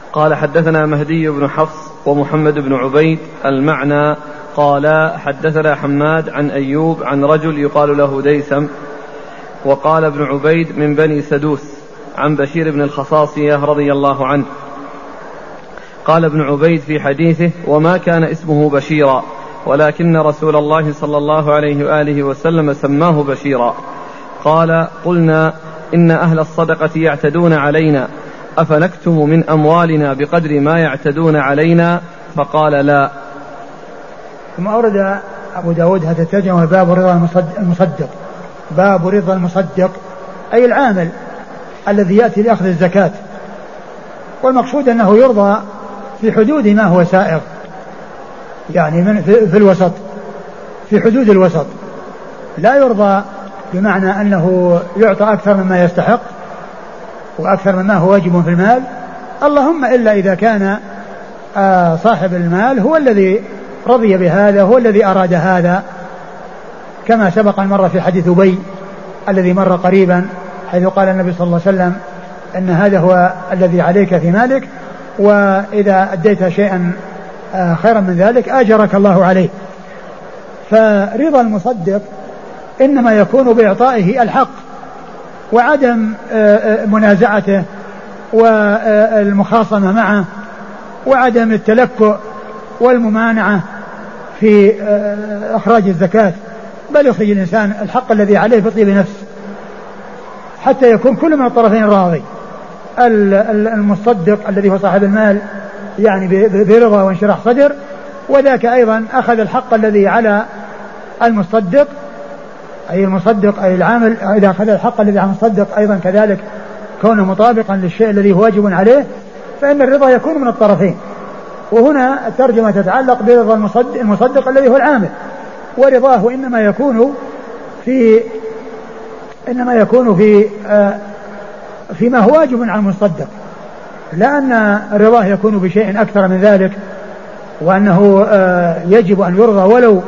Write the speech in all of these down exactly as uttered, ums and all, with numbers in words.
قال حدثنا مهدي بن حفص ومحمد بن عبيد المعنى قال حدثنا حماد عن أيوب عن رجل يقال له ديثم، وقال ابن عبيد من بني سدوس عن بشير بن الخصاصية رضي الله عنه. قال ابن عبيد في حديثه وما كان اسمه بشيرا ولكن رسول الله صلى الله عليه وآله وسلم سماه بشيرا. قال قلنا إن أهل الصدقة يعتدون علينا أفنكتم من أموالنا بقدر ما يعتدون علينا؟ فقال لا. ثم أورد أبو داود هذا الترجمة باب رضا المصدق. باب رضا المصدق أي العامل الذي يأتي لأخذ الزكاة، والمقصود أنه يرضى في حدود ما هو سائغ، يعني من في الوسط، في حدود الوسط، لا يرضى بمعنى أنه يعطى أكثر مما يستحق وأكثر مما هو واجب في المال، اللهم إلا إذا كان صاحب المال هو الذي رضي بهذا، هو الذي أراد هذا، كما سبق المرة في حديث أبي الذي مر قريبا، حيث قال النبي صلى الله عليه وسلم أن هذا هو الذي عليك في مالك، وإذا أديت شيئا خيرا من ذلك أجرك الله عليه. فرضا المصدق إنما يكون بإعطائه الحق وعدم منازعته والمخاصمة معه وعدم التلكؤ والممانعة في إخراج الزكاة، بل يخرج الإنسان الحق الذي عليه بطيب نفس حتى يكون كل من الطرفين راضي، المصدق الذي هو صاحب المال يعني برضا وانشراح صدر، وذاك أيضا أخذ الحق الذي على المصدق أي المصدق أي العامل، إذا أخذ الحق الذي على المصدق أيضا كذلك كونه مطابقا للشيء الذي هو واجب عليه، فإن الرضا يكون من الطرفين. وهنا الترجمة تتعلق برضا المصدق, المصدق الذي هو العامل، ورضاه إنما يكون في إنما يكون في آه فيما هو واجب على المصدق، لأن رضاه يكون بشيء أكثر من ذلك، وأنه آه يجب أن يرضى ولو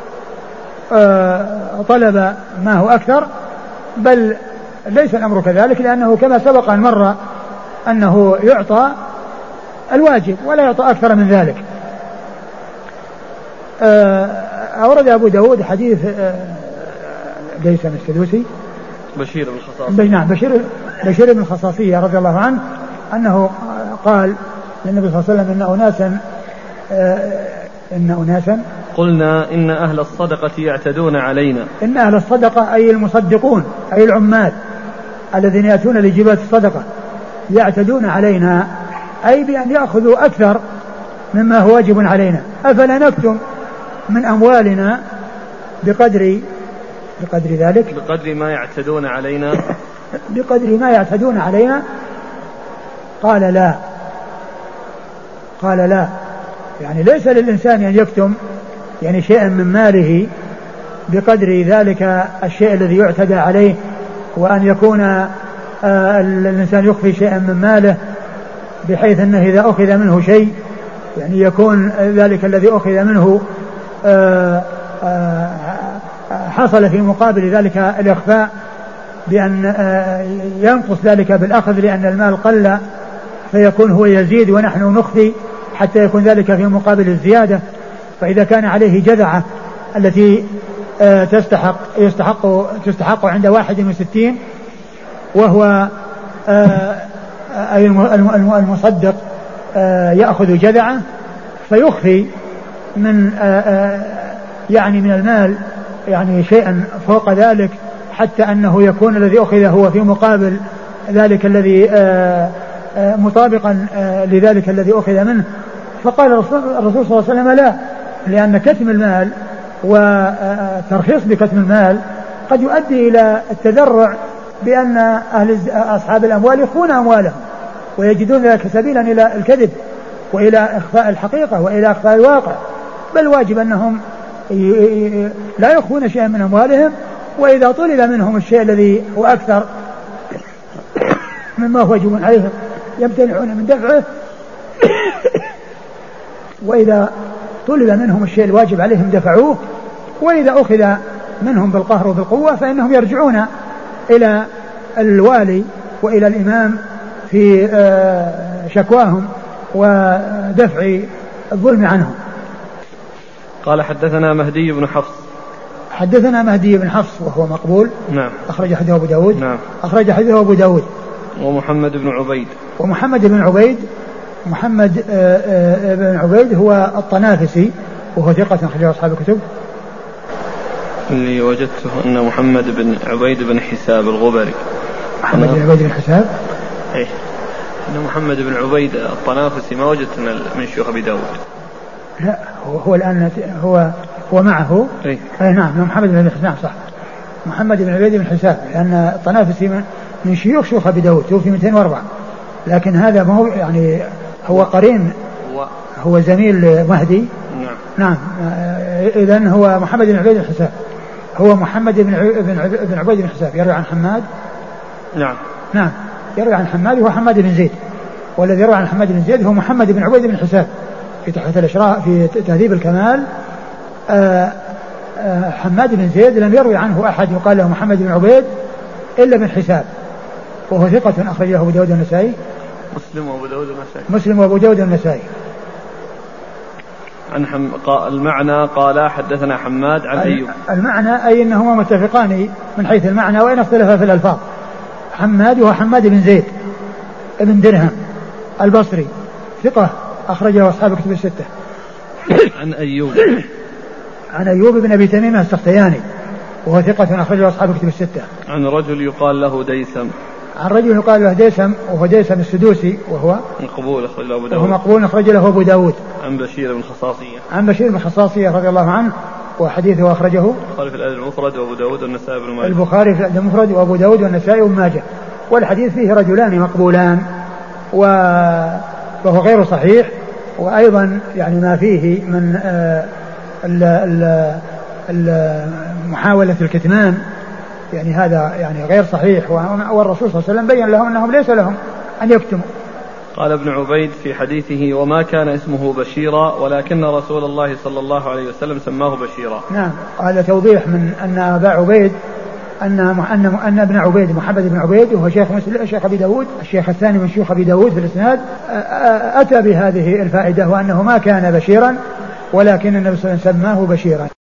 آه طلب ما هو أكثر، بل ليس الأمر كذلك، لأنه كما سبق المرة أنه يعطى الواجب ولا يعطى أكثر من ذلك. أورد أبو داود حديث ديثم السدوسي بشير بن الخصاصية نعم بشير بشير بن الخصاصية رضي الله عنه أنه قال للنبي صلى الله عليه وسلم إن أناسا إن أناسا قلنا إن أهل الصدقة يعتدون علينا. إن أهل الصدقة أي المصدقون أي العمال الذين يأتون لجبات الصدقة يعتدون علينا، أي بأن يأخذوا أكثر مما هو واجب علينا. أفلا نكتم من أموالنا بقدر بقدر ذلك بقدر ما يعتدون علينا بقدر ما يعتدون علينا؟ قال لا قال لا يعني ليس للإنسان أن يكتم يعني شيئا من ماله بقدر ذلك الشيء الذي يعتدى عليه، وأن يكون آه الإنسان يخفي شيئا من ماله بحيث أنه إذا أخذ منه شيء يعني يكون ذلك الذي أخذ منه آآ آآ حصل في مقابل ذلك الإخفاء بأن ينقص ذلك بالأخذ، لأن المال قل فيكون هو يزيد ونحن نخفي حتى يكون ذلك في مقابل الزيادة. فإذا كان عليه جذعة التي تستحق يستحق تستحق عند واحد وستين وهو أي المصدق يأخذ جذعة فيخفي من يعني من المال يعني شيئا فوق ذلك حتى أنه يكون الذي أخذ هو في مقابل ذلك الذي مطابقا لذلك الذي أخذ منه. فقال الرسول صلى الله عليه وسلم لا، لأن كتم المال وترخيص بكتم المال قد يؤدي إلى التذرع بأن أهل أصحاب الأموال يخفون أموالهم ويجدون ذلك سبيلا إلى الكذب وإلى إخفاء الحقيقة وإلى إخفاء الواقع، بل واجب أنهم لا يخفون شيئا من أموالهم، وإذا طلب منهم الشيء الذي هو أكثر مما هو واجب عليهم يمتنعون من دفعه، وإذا طلب منهم الشيء الواجب عليهم دفعوه، وإذا أخذ منهم بالقهر وبالقوة فإنهم يرجعون إلى الوالي وإلى الإمام في شكواهم ودفع الظلم عنهم. قال حدثنا مهدي بن حفص. حدثنا مهدي بن حفص وهو مقبول. نعم. أخرج حديثه أبو داود. نعم. أخرج حديثه أبو داود. ومحمد بن عبيد. ومحمد بن عبيد محمد بن عبيد هو الطنافسي وهو ثقة أخرجه أصحاب الكتب. اللي وجدته أن محمد بن عبيد بن حساب الغبري. محمد بن عبيد بن حساب. إيه. أن محمد بن عبيد الطنافسي ما وجدت من شيوخ أبي داود. لا هو, هو الآن هو هو معه. إيه. أي نعم محمد بن حساب صح. محمد بن عبيد بن حساب لأن الطنافسي من شيوخ شيوخ أبي داود توفي مئتين وأربعة لكن هذا ما هو يعني هو قرين هو, هو زميل مهدي. نعم. نعم إذن هو محمد بن عبيد بن حساب هو محمد بن بن عبيد بن حساب يروي عن حماد. نعم. نعم يروي عن حماد وهو حماد بن زيد والذي يروي عن حماد بن زيد هو محمد بن عبيد بن حساب في تحفة الإشراف في تهذيب الكمال. آآ آآ حماد بن زيد لم يروي عنه أحد يقال له محمد بن عبيد إلا بن حساب وهو ثقة أخرجه أبو داود والنسائي. مسلم وأبو داود والنسائي. مسلم وأبو داود والنسائي. عن حم... قال المعنى قال حدثنا حماد عن أيوب. المعنى أي أنهما متفقان من حيث المعنى وإن اختلفا في الألفاظ. حماد وهو حماد بن زيد ابن درهم البصري ثقة أخرجه أصحاب الكتب الستة. عن أيوب. عن أيوب بن أبي تميم السختياني وهو ثقة أخرجه أصحاب الكتب الستة. عن رجل يقال له ديثم. عن رجل يقال له ديثم وهو ديثم السدوسي وهو مقبول أخرج له أبو داود. وهو مقبول أخرج له أبو داود. عن بشير بن خصاصية. عن بشير بن خصاصية رضي الله عنه وحديثه أخرجه البخاري في الأدب المفرد وأبو داود والنسائي بن ماجه. البخاري في الأدب المفرد وأبو داود والنسائي بن ماجه. والحديث فيه رجلان مقبولان وهو غير صحيح وأيضا يعني ما فيه من آه ال ال محاولة الكتمان يعني هذا يعني غير صحيح والرسول صلى الله عليه وسلم بين لهم أنهم ليس لهم أن يكتموا. قال ابن عبيد في حديثه وما كان اسمه بشيرا ولكن رسول الله صلى الله عليه وسلم سماه بشيرا. نعم قال توضيح من أن أبا عبيد أن أن أن ابن عبيد محمد بن عبيد وهو شيخ مسلم شيخ أبي داود الشيخ الثاني من شيوخ أبي داود في الإسناد أتى بهذه الفائدة وأنه ما كان بشيرا ولكن النبي صلى الله عليه وسلم سماه بشيرا.